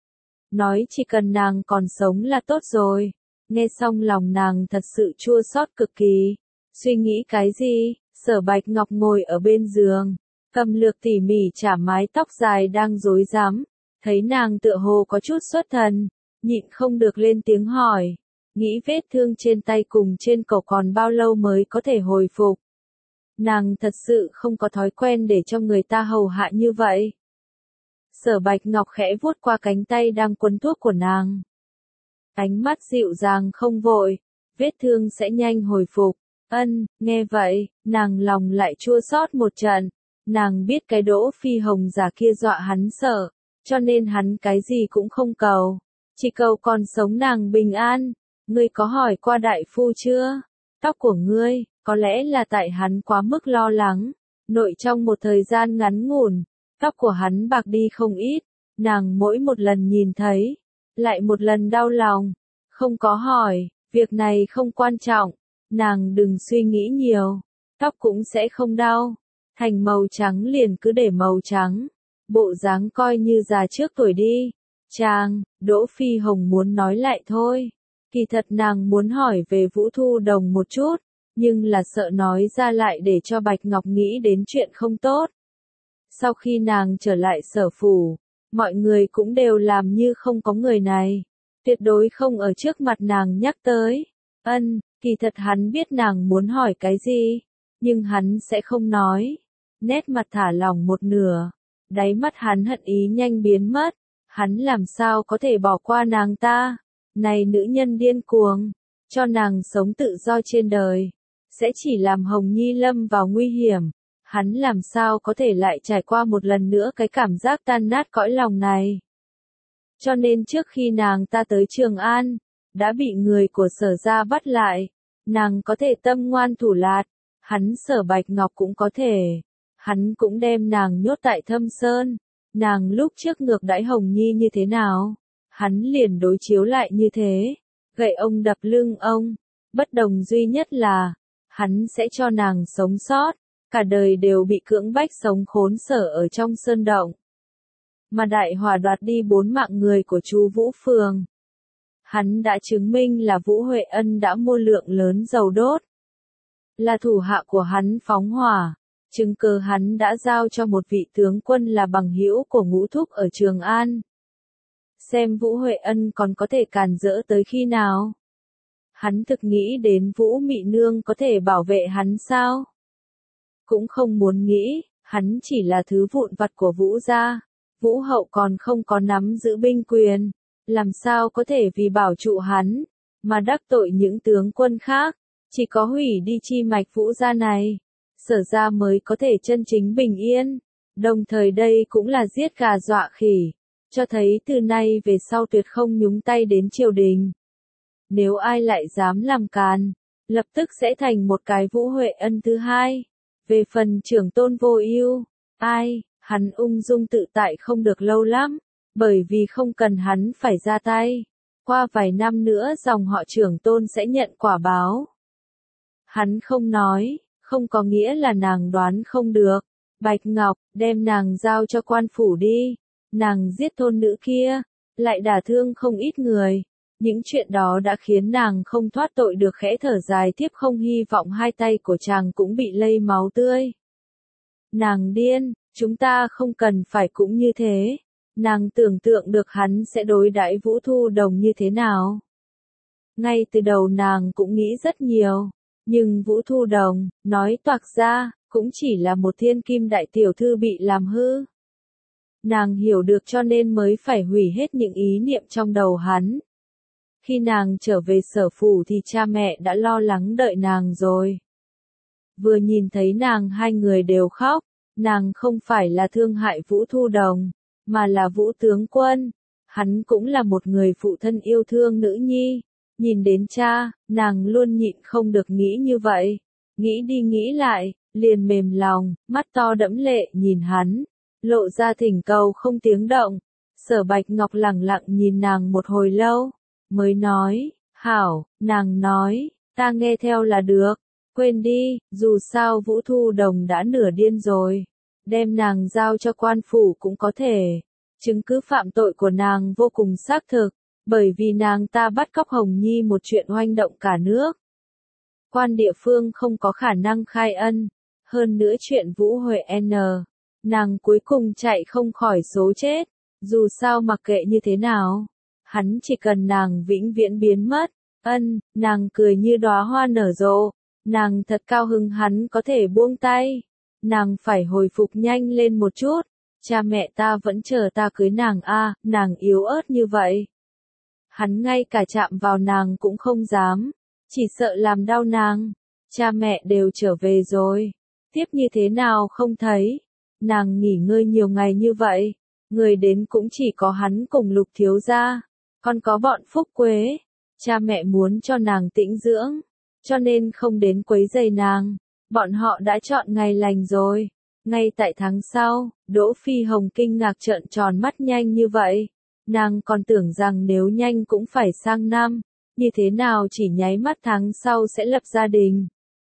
Nói chỉ cần nàng còn sống là tốt rồi. Nghe xong lòng nàng thật sự chua xót cực kỳ. Suy nghĩ cái gì? Sở Bạch Ngọc ngồi ở bên giường, cầm lược tỉ mỉ chả mái tóc dài đang rối rắm, thấy nàng tựa hồ có chút xuất thần, nhịn không được lên tiếng hỏi, nghĩ vết thương trên tay cùng trên cổ còn bao lâu mới có thể hồi phục. Nàng thật sự không có thói quen để cho người ta hầu hạ như vậy. Sở Bạch Ngọc khẽ vuốt qua cánh tay đang quấn thuốc của nàng. Ánh mắt dịu dàng không vội, vết thương sẽ nhanh hồi phục. Ân, nghe vậy, nàng lòng lại chua xót một trận. Nàng biết cái Đỗ Phi Hồng giả kia dọa hắn sợ, cho nên hắn cái gì cũng không cầu. Chỉ cầu còn sống nàng bình an. Ngươi có hỏi qua đại phu chưa? Tóc của ngươi, có lẽ là tại hắn quá mức lo lắng. Nội trong một thời gian ngắn ngủn, tóc của hắn bạc đi không ít. Nàng mỗi một lần nhìn thấy, lại một lần đau lòng. Không có hỏi, việc này không quan trọng. Nàng đừng suy nghĩ nhiều, tóc cũng sẽ không đau. Thành màu trắng liền cứ để màu trắng. Bộ dáng coi như già trước tuổi đi. Chàng, Đỗ Phi Hồng muốn nói lại thôi. Kỳ thật nàng muốn hỏi về Vũ Thu Đồng một chút, nhưng là sợ nói ra lại để cho Bạch Ngọc nghĩ đến chuyện không tốt. Sau khi nàng trở lại sở phủ, mọi người cũng đều làm như không có người này. Tuyệt đối không ở trước mặt nàng nhắc tới. Kỳ thật hắn biết nàng muốn hỏi cái gì, nhưng hắn sẽ không nói. Nét mặt thả lỏng một nửa, đáy mắt hắn hận ý nhanh biến mất. Hắn làm sao có thể bỏ qua nàng ta? Này nữ nhân điên cuồng, cho nàng sống tự do trên đời, sẽ chỉ làm Hồng Nhi lâm vào nguy hiểm. Hắn làm sao có thể lại trải qua một lần nữa cái cảm giác tan nát cõi lòng này. Cho nên trước khi nàng ta tới Trường An, đã bị người của Sở gia bắt lại. Nàng có thể tâm ngoan thủ lạt, hắn Sở Bạch Ngọc cũng có thể. Hắn cũng đem nàng nhốt tại Thâm Sơn. Nàng lúc trước ngược đãi Hồng Nhi như thế nào, hắn liền đối chiếu lại như thế. Gậy ông đập lưng ông. Bất đồng duy nhất là, hắn sẽ cho nàng sống sót, cả đời đều bị cưỡng bách sống khốn sở ở trong sơn động. Mà đại hỏa đoạt đi 4 mạng người của chú Vũ Phường. Hắn đã chứng minh là Vũ Huệ Ân đã mua lượng lớn dầu đốt. Là thủ hạ của hắn phóng hỏa. Chứng cứ hắn đã giao cho một vị tướng quân là bằng hữu của Ngũ Thúc ở Trường An. Xem Vũ Huệ Ân còn có thể càn rỡ tới khi nào. Hắn thực nghĩ đến Vũ Mị Nương có thể bảo vệ hắn sao? Cũng không muốn nghĩ, hắn chỉ là thứ vụn vặt của Vũ gia. Vũ hậu còn không có nắm giữ binh quyền, làm sao có thể vì bảo trụ hắn, mà đắc tội những tướng quân khác, chỉ có hủy đi chi mạch Vũ gia này, Sở gia mới có thể chân chính bình yên, đồng thời đây cũng là giết gà dọa khỉ, cho thấy từ nay về sau tuyệt không nhúng tay đến triều đình. Nếu ai lại dám làm càn, lập tức sẽ thành một cái Vũ Huệ Ân thứ hai. Về phần Trưởng Tôn Vô Ưu, hắn ung dung tự tại không được lâu lắm, bởi vì không cần hắn phải ra tay. Qua vài năm nữa dòng họ Trưởng Tôn sẽ nhận quả báo. Hắn không nói, không có nghĩa là nàng đoán không được. Bạch Ngọc, đem nàng giao cho quan phủ đi. Nàng giết thôn nữ kia, lại đả thương không ít người. Những chuyện đó đã khiến nàng không thoát tội được, khẽ thở dài tiếp, không hy vọng hai tay của chàng cũng bị lây máu tươi. Nàng điên, chúng ta không cần phải cũng như thế. Nàng tưởng tượng được hắn sẽ đối đãi Vũ Thu Đồng như thế nào. Ngay từ đầu nàng cũng nghĩ rất nhiều, nhưng Vũ Thu Đồng, nói toạc ra, cũng chỉ là một thiên kim đại tiểu thư bị làm hư. Nàng hiểu được cho nên mới phải hủy hết những ý niệm trong đầu hắn. Khi nàng trở về Sở phủ thì cha mẹ đã lo lắng đợi nàng rồi. Vừa nhìn thấy nàng hai người đều khóc, nàng không phải là thương hại Vũ Thu Đồng, mà là Vũ tướng quân. Hắn cũng là một người phụ thân yêu thương nữ nhi. Nhìn đến cha, nàng luôn nhịn không được nghĩ như vậy. Nghĩ đi nghĩ lại, liền mềm lòng, mắt to đẫm lệ nhìn hắn, lộ ra thỉnh cầu không tiếng động. Sở Bạch Ngọc lẳng lặng nhìn nàng một hồi lâu, mới nói, hảo, nàng nói, ta nghe theo là được, quên đi, dù sao Vũ Thu Đồng đã nửa điên rồi, đem nàng giao cho quan phủ cũng có thể. Chứng cứ phạm tội của nàng vô cùng xác thực, bởi vì nàng ta bắt cóc Hồng Nhi, một chuyện oanh động cả nước. Quan địa phương không có khả năng khai ân, hơn nữa chuyện Vũ Huệ N, nàng cuối cùng chạy không khỏi số chết, dù sao mặc kệ như thế nào, hắn chỉ cần nàng vĩnh viễn biến mất. Nàng cười như đóa hoa nở rộ, nàng thật cao hứng hắn có thể buông tay, nàng phải hồi phục nhanh lên một chút, cha mẹ ta vẫn chờ ta cưới nàng nàng yếu ớt như vậy. Hắn ngay cả chạm vào nàng cũng không dám, chỉ sợ làm đau nàng, cha mẹ đều trở về rồi, tiếp như thế nào không thấy, nàng nghỉ ngơi nhiều ngày như vậy, người đến cũng chỉ có hắn cùng Lục thiếu gia, còn có bọn Phúc Quế, cha mẹ muốn cho nàng tĩnh dưỡng, cho nên không đến quấy rầy nàng, bọn họ đã chọn ngày lành rồi, ngay tại tháng sau. Đỗ Phi Hồng kinh ngạc trợn tròn mắt, nhanh như vậy. Nàng còn tưởng rằng nếu nhanh cũng phải sang năm, như thế nào chỉ nháy mắt tháng sau sẽ lập gia đình.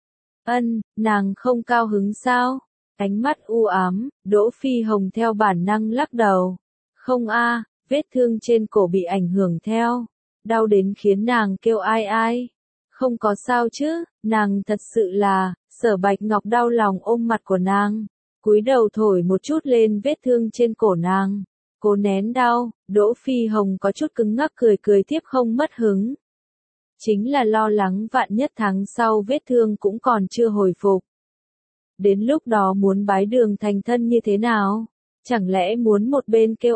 Nàng không cao hứng sao? Ánh mắt u ám, Đỗ Phi Hồng theo bản năng lắc đầu. Không vết thương trên cổ bị ảnh hưởng theo, đau đến khiến nàng kêu ai. Không có sao chứ, nàng thật sự là. Sở Bạch Ngọc đau lòng ôm mặt của nàng, cúi đầu thổi một chút lên vết thương trên cổ nàng. Cố nén đau, Đỗ Phi Hồng có chút cứng ngắc cười cười tiếp không mất hứng. Chính là lo lắng vạn nhất tháng sau vết thương cũng còn chưa hồi phục. Đến lúc đó muốn bái đường thành thân như thế nào? Chẳng lẽ muốn một bên kêu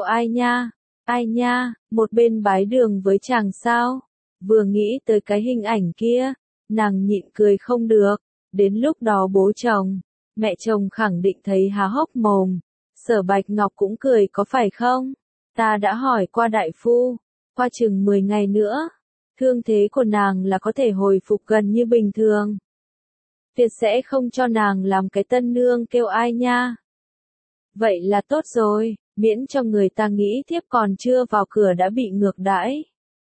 ai nha, một bên bái đường với chàng sao? Vừa nghĩ tới cái hình ảnh kia, nàng nhịn cười không được. Đến lúc đó bố chồng, mẹ chồng khẳng định thấy há hốc mồm. Sở Bạch Ngọc cũng cười có phải không? Ta đã hỏi qua đại phu, qua chừng 10 ngày nữa, thương thế của nàng là có thể hồi phục gần như bình thường. Tuyệt sẽ không cho nàng làm cái tân nương kêu ai nha. Vậy là tốt rồi, miễn cho người ta nghĩ thiếp còn chưa vào cửa đã bị ngược đãi.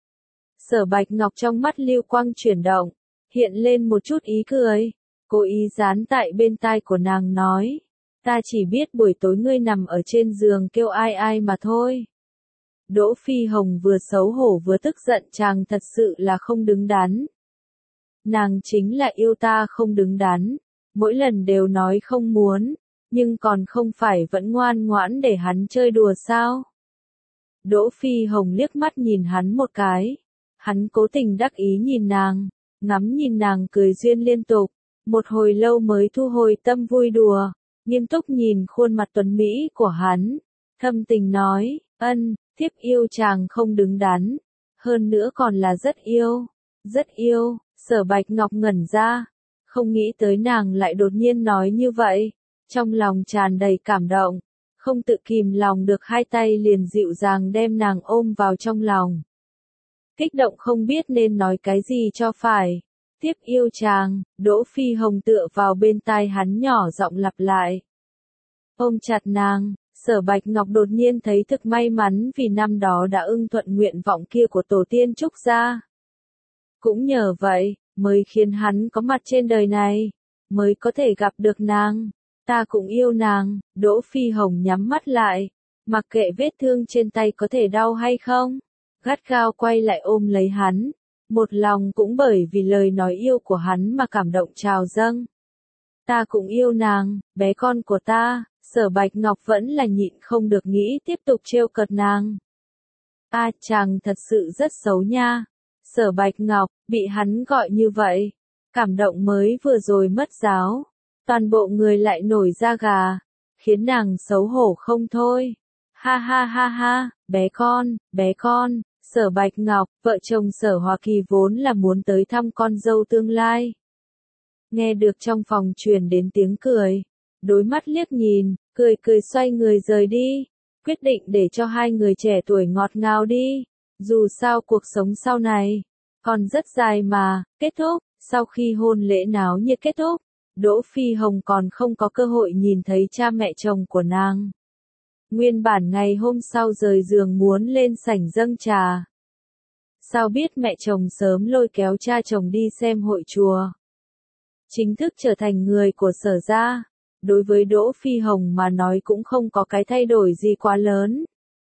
Sở Bạch Ngọc trong mắt lưu quang chuyển động, hiện lên một chút ý cười, cố ý dán tại bên tai của nàng nói. Ta chỉ biết buổi tối ngươi nằm ở trên giường kêu ai mà thôi. Đỗ Phi Hồng vừa xấu hổ vừa tức giận chàng thật sự là không đứng đắn. Nàng chính là yêu ta không đứng đắn, mỗi lần đều nói không muốn, nhưng còn không phải vẫn ngoan ngoãn để hắn chơi đùa sao? Đỗ Phi Hồng liếc mắt nhìn hắn một cái, hắn cố tình đắc ý nhìn nàng, ngắm nhìn nàng cười duyên liên tục, một hồi lâu mới thu hồi tâm vui đùa, nghiêm túc nhìn khuôn mặt tuấn mỹ của hắn, thâm tình nói, thiếp yêu chàng không đứng đắn, hơn nữa còn là rất yêu, Sở Bạch Ngọc ngẩn ra, không nghĩ tới nàng lại đột nhiên nói như vậy, trong lòng tràn đầy cảm động, không tự kìm lòng được hai tay liền dịu dàng đem nàng ôm vào trong lòng. Kích động không biết nên nói cái gì cho phải, tiếp yêu chàng, Đỗ Phi Hồng tựa vào bên tai hắn nhỏ giọng lặp lại. Ôm chặt nàng, Sở Bạch Ngọc đột nhiên thấy thực may mắn vì năm đó đã ưng thuận nguyện vọng kia của tổ tiên Trúc gia. Cũng nhờ vậy, mới khiến hắn có mặt trên đời này, mới có thể gặp được nàng. Ta cũng yêu nàng, Đỗ Phi Hồng nhắm mắt lại, mặc kệ vết thương trên tay có thể đau hay không, gắt gao quay lại ôm lấy hắn, một lòng cũng bởi vì lời nói yêu của hắn mà cảm động trào dâng. Ta cũng yêu nàng, bé con của ta. Sở Bạch Ngọc vẫn là nhịn không được nghĩ tiếp tục trêu cợt nàng. Chàng thật sự rất xấu nha. Sở Bạch Ngọc, bị hắn gọi như vậy. Cảm động mới vừa rồi mất giáo. Toàn bộ người lại nổi da gà. Khiến nàng xấu hổ không thôi. Ha ha ha ha, bé con. Sở Bạch Ngọc, vợ chồng Sở Hoa Kỳ vốn là muốn tới thăm con dâu tương lai. Nghe được trong phòng truyền đến tiếng cười. Đối mắt liếc nhìn, cười cười xoay người rời đi, quyết định để cho hai người trẻ tuổi ngọt ngào đi, dù sao cuộc sống sau này, còn rất dài mà, kết thúc, sau khi hôn lễ náo nhiệt kết thúc, Đỗ Phi Hồng còn không có cơ hội nhìn thấy cha mẹ chồng của nàng. Nguyên bản ngày hôm sau rời giường muốn lên sảnh dâng trà. Sao biết mẹ chồng sớm lôi kéo cha chồng đi xem hội chùa. Chính thức trở thành người của Sở gia. Đối với Đỗ Phi Hồng mà nói cũng không có cái thay đổi gì quá lớn.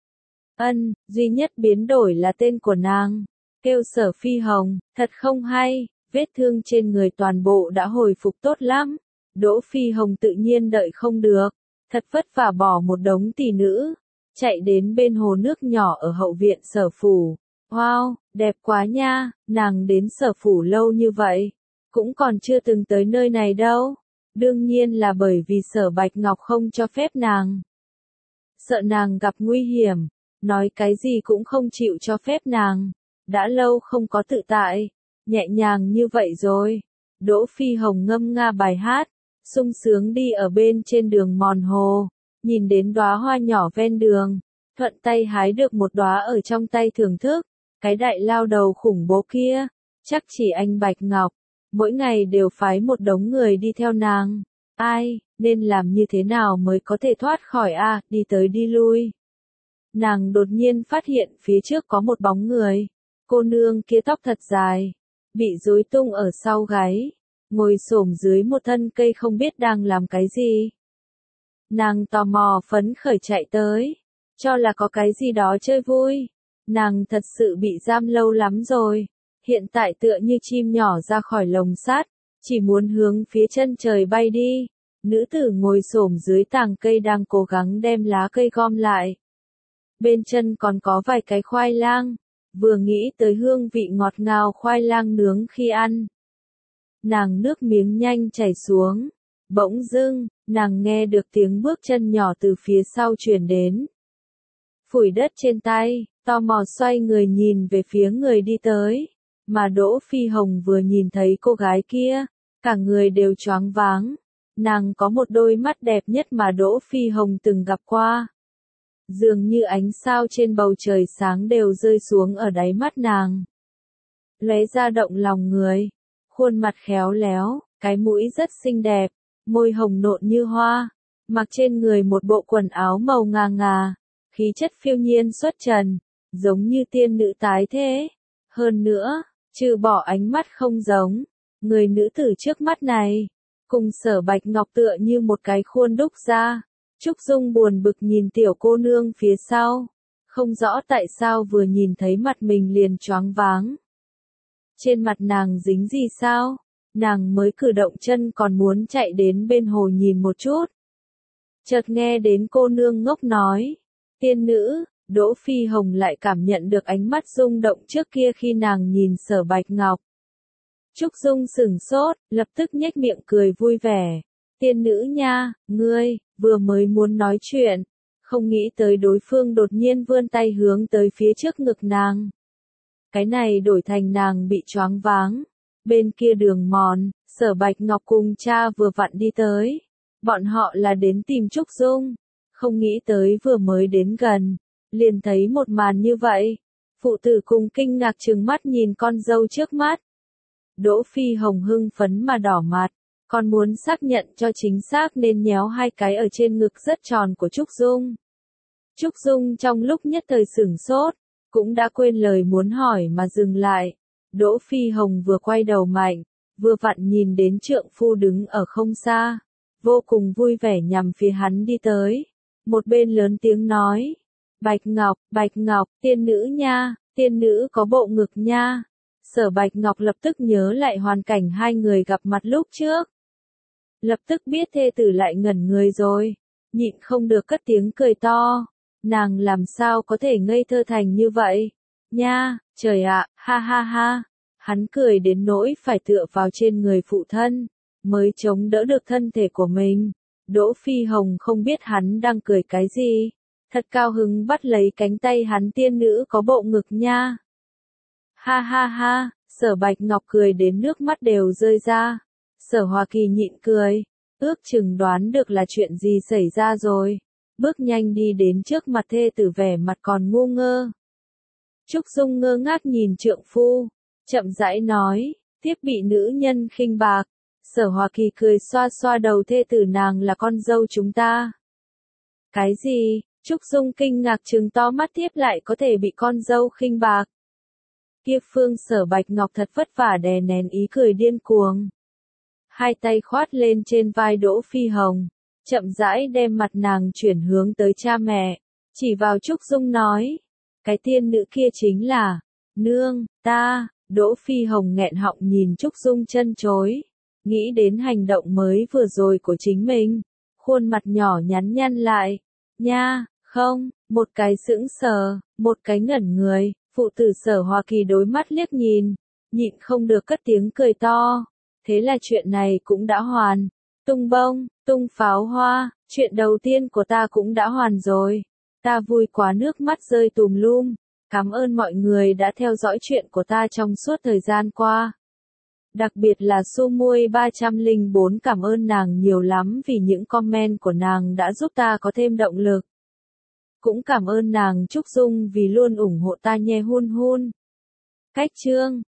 Duy nhất biến đổi là tên của nàng. Kêu Sở Phi Hồng, thật không hay, vết thương trên người toàn bộ đã hồi phục tốt lắm. Đỗ Phi Hồng tự nhiên đợi không được, thật vất vả bỏ một đống tỷ nữ, chạy đến bên hồ nước nhỏ ở hậu viện Sở phủ. Wow, đẹp quá nha, nàng đến Sở phủ lâu như vậy, cũng còn chưa từng tới nơi này đâu. Đương nhiên là bởi vì Sở Bạch Ngọc không cho phép nàng. Sợ nàng gặp nguy hiểm, nói cái gì cũng không chịu cho phép nàng. Đã lâu không có tự tại, nhẹ nhàng như vậy rồi. Đỗ Phi Hồng ngâm nga bài hát, sung sướng đi ở bên trên đường mòn hồ, nhìn đến đóa hoa nhỏ ven đường, thuận tay hái được một đóa ở trong tay thưởng thức. Cái đại lao đầu khủng bố kia, chắc chỉ anh Bạch Ngọc. Mỗi ngày đều phái một đống người đi theo nàng. Nên làm như thế nào mới có thể thoát khỏi đi tới đi lui. Nàng đột nhiên phát hiện phía trước có một bóng người. Cô nương kia tóc thật dài, bị rối tung ở sau gáy, ngồi xổm dưới một thân cây không biết đang làm cái gì. Nàng tò mò phấn khởi chạy tới, cho là có cái gì đó chơi vui. Nàng thật sự bị giam lâu lắm rồi. Hiện tại tựa như chim nhỏ ra khỏi lồng sắt, chỉ muốn hướng phía chân trời bay đi. Nữ tử ngồi xổm dưới tàng cây đang cố gắng đem lá cây gom lại. bên chân còn có vài cái khoai lang, vừa nghĩ tới hương vị ngọt ngào khoai lang nướng khi ăn. Nàng nước miếng nhanh chảy xuống, bỗng dưng, nàng nghe được tiếng bước chân nhỏ từ phía sau truyền đến. Phủi đất trên tay, tò mò xoay người nhìn về phía người đi tới, mà Đỗ Phi Hồng vừa nhìn thấy cô gái kia, cả người đều choáng váng. Nàng có một đôi mắt đẹp nhất mà Đỗ Phi Hồng từng gặp qua. Dường như ánh sao trên bầu trời sáng đều rơi xuống ở đáy mắt nàng. Lóe ra động lòng người, khuôn mặt khéo léo, cái mũi rất xinh đẹp, môi hồng nộn như hoa, mặc trên người một bộ quần áo màu ngà ngà, khí chất phiêu nhiên xuất trần, giống như tiên nữ tái thế. Hơn nữa, trừ bỏ ánh mắt không giống, người nữ tử trước mắt này, cùng Sở Bạch Ngọc tựa như một cái khuôn đúc ra. Trúc Dung buồn bực nhìn tiểu cô nương phía sau, không rõ tại sao vừa nhìn thấy mặt mình liền choáng váng. Trên mặt nàng dính gì sao? Nàng mới cử động chân còn muốn chạy đến bên hồ nhìn một chút. Chợt nghe đến cô nương ngốc nói, tiên nữ, Đỗ Phi Hồng lại cảm nhận được ánh mắt rung động trước kia khi nàng nhìn Sở Bạch Ngọc. Trúc Dung sửng sốt, lập tức nhếch miệng cười vui vẻ. Tiên nữ nha, ngươi, vừa mới muốn nói chuyện, không nghĩ tới đối phương đột nhiên vươn tay hướng tới phía trước ngực nàng. Cái này đổi thành nàng bị choáng váng. Bên kia đường mòn, Sở Bạch Ngọc cùng cha vừa vặn đi tới. Bọn họ là đến tìm Trúc Dung. Không nghĩ tới vừa mới đến gần, liền thấy một màn như vậy. Phụ tử cùng kinh ngạc trừng mắt nhìn con dâu trước mắt. Đỗ Phi Hồng hưng phấn mà đỏ mặt, còn muốn xác nhận cho chính xác nên nhéo hai cái ở trên ngực rất tròn của Trúc Dung. Trúc Dung trong lúc nhất thời sửng sốt, cũng đã quên lời muốn hỏi mà dừng lại. Đỗ Phi Hồng vừa quay đầu mạnh, vừa vặn nhìn đến trượng phu đứng ở không xa, vô cùng vui vẻ nhằm phía hắn đi tới. Một bên lớn tiếng nói, Bạch Ngọc, tiên nữ nha, tiên nữ có bộ ngực nha. Sở Bạch Ngọc lập tức nhớ lại hoàn cảnh hai người gặp mặt lúc trước. Lập tức biết thê tử lại ngẩn người rồi, nhịn không được cất tiếng cười to. Nàng làm sao có thể ngây thơ thành như vậy? Nha, trời ạ, ha ha ha. Hắn cười đến nỗi phải tựa vào trên người phụ thân, mới chống đỡ được thân thể của mình. Đỗ Phi Hồng không biết hắn đang cười cái gì, thật cao hứng bắt lấy cánh tay hắn, tiên nữ có bộ ngực nha. Ha ha ha, Sở Bạch Ngọc cười đến nước mắt đều rơi ra. Sở Hoa Kỳ nhịn cười, ước chừng đoán được là chuyện gì xảy ra rồi. Bước nhanh đi đến trước mặt thê tử, vẻ mặt còn ngu ngơ. Trúc Dung ngơ ngác nhìn trượng phu, chậm rãi nói, tiếp bị nữ nhân khinh bạc. Sở Hoa Kỳ cười xoa xoa đầu thê tử, nàng là con dâu chúng ta. Cái gì? Trúc Dung kinh ngạc trừng to mắt, tiếp lại có thể bị con dâu khinh bạc. Kia phương Sở Bạch Ngọc thật vất vả đè nén ý cười điên cuồng. Hai tay khoát lên trên vai Đỗ Phi Hồng, chậm rãi đem mặt nàng chuyển hướng tới cha mẹ, chỉ vào Trúc Dung nói, cái tiên nữ kia chính là, nương, ta. Đỗ Phi Hồng nghẹn họng nhìn Trúc Dung chân chối, nghĩ đến hành động mới vừa rồi của chính mình, khuôn mặt nhỏ nhắn nhăn lại, nha, không, một cái sững sờ, một cái ngẩn người. Phụ tử Sở Hoa Kỳ đối mắt liếc nhìn, nhịn không được cất tiếng cười to. Thế là chuyện này cũng đã hoàn. Tung bông, tung pháo hoa, chuyện đầu tiên của ta cũng đã hoàn rồi. Ta vui quá nước mắt rơi tùm lum. Cảm ơn mọi người đã theo dõi chuyện của ta trong suốt thời gian qua. Đặc biệt là Su Muôi 304, cảm ơn nàng nhiều lắm vì những comment của nàng đã giúp ta có thêm động lực. Cũng cảm ơn nàng Trúc Dung vì luôn ủng hộ ta nhé hun hun. Cách chương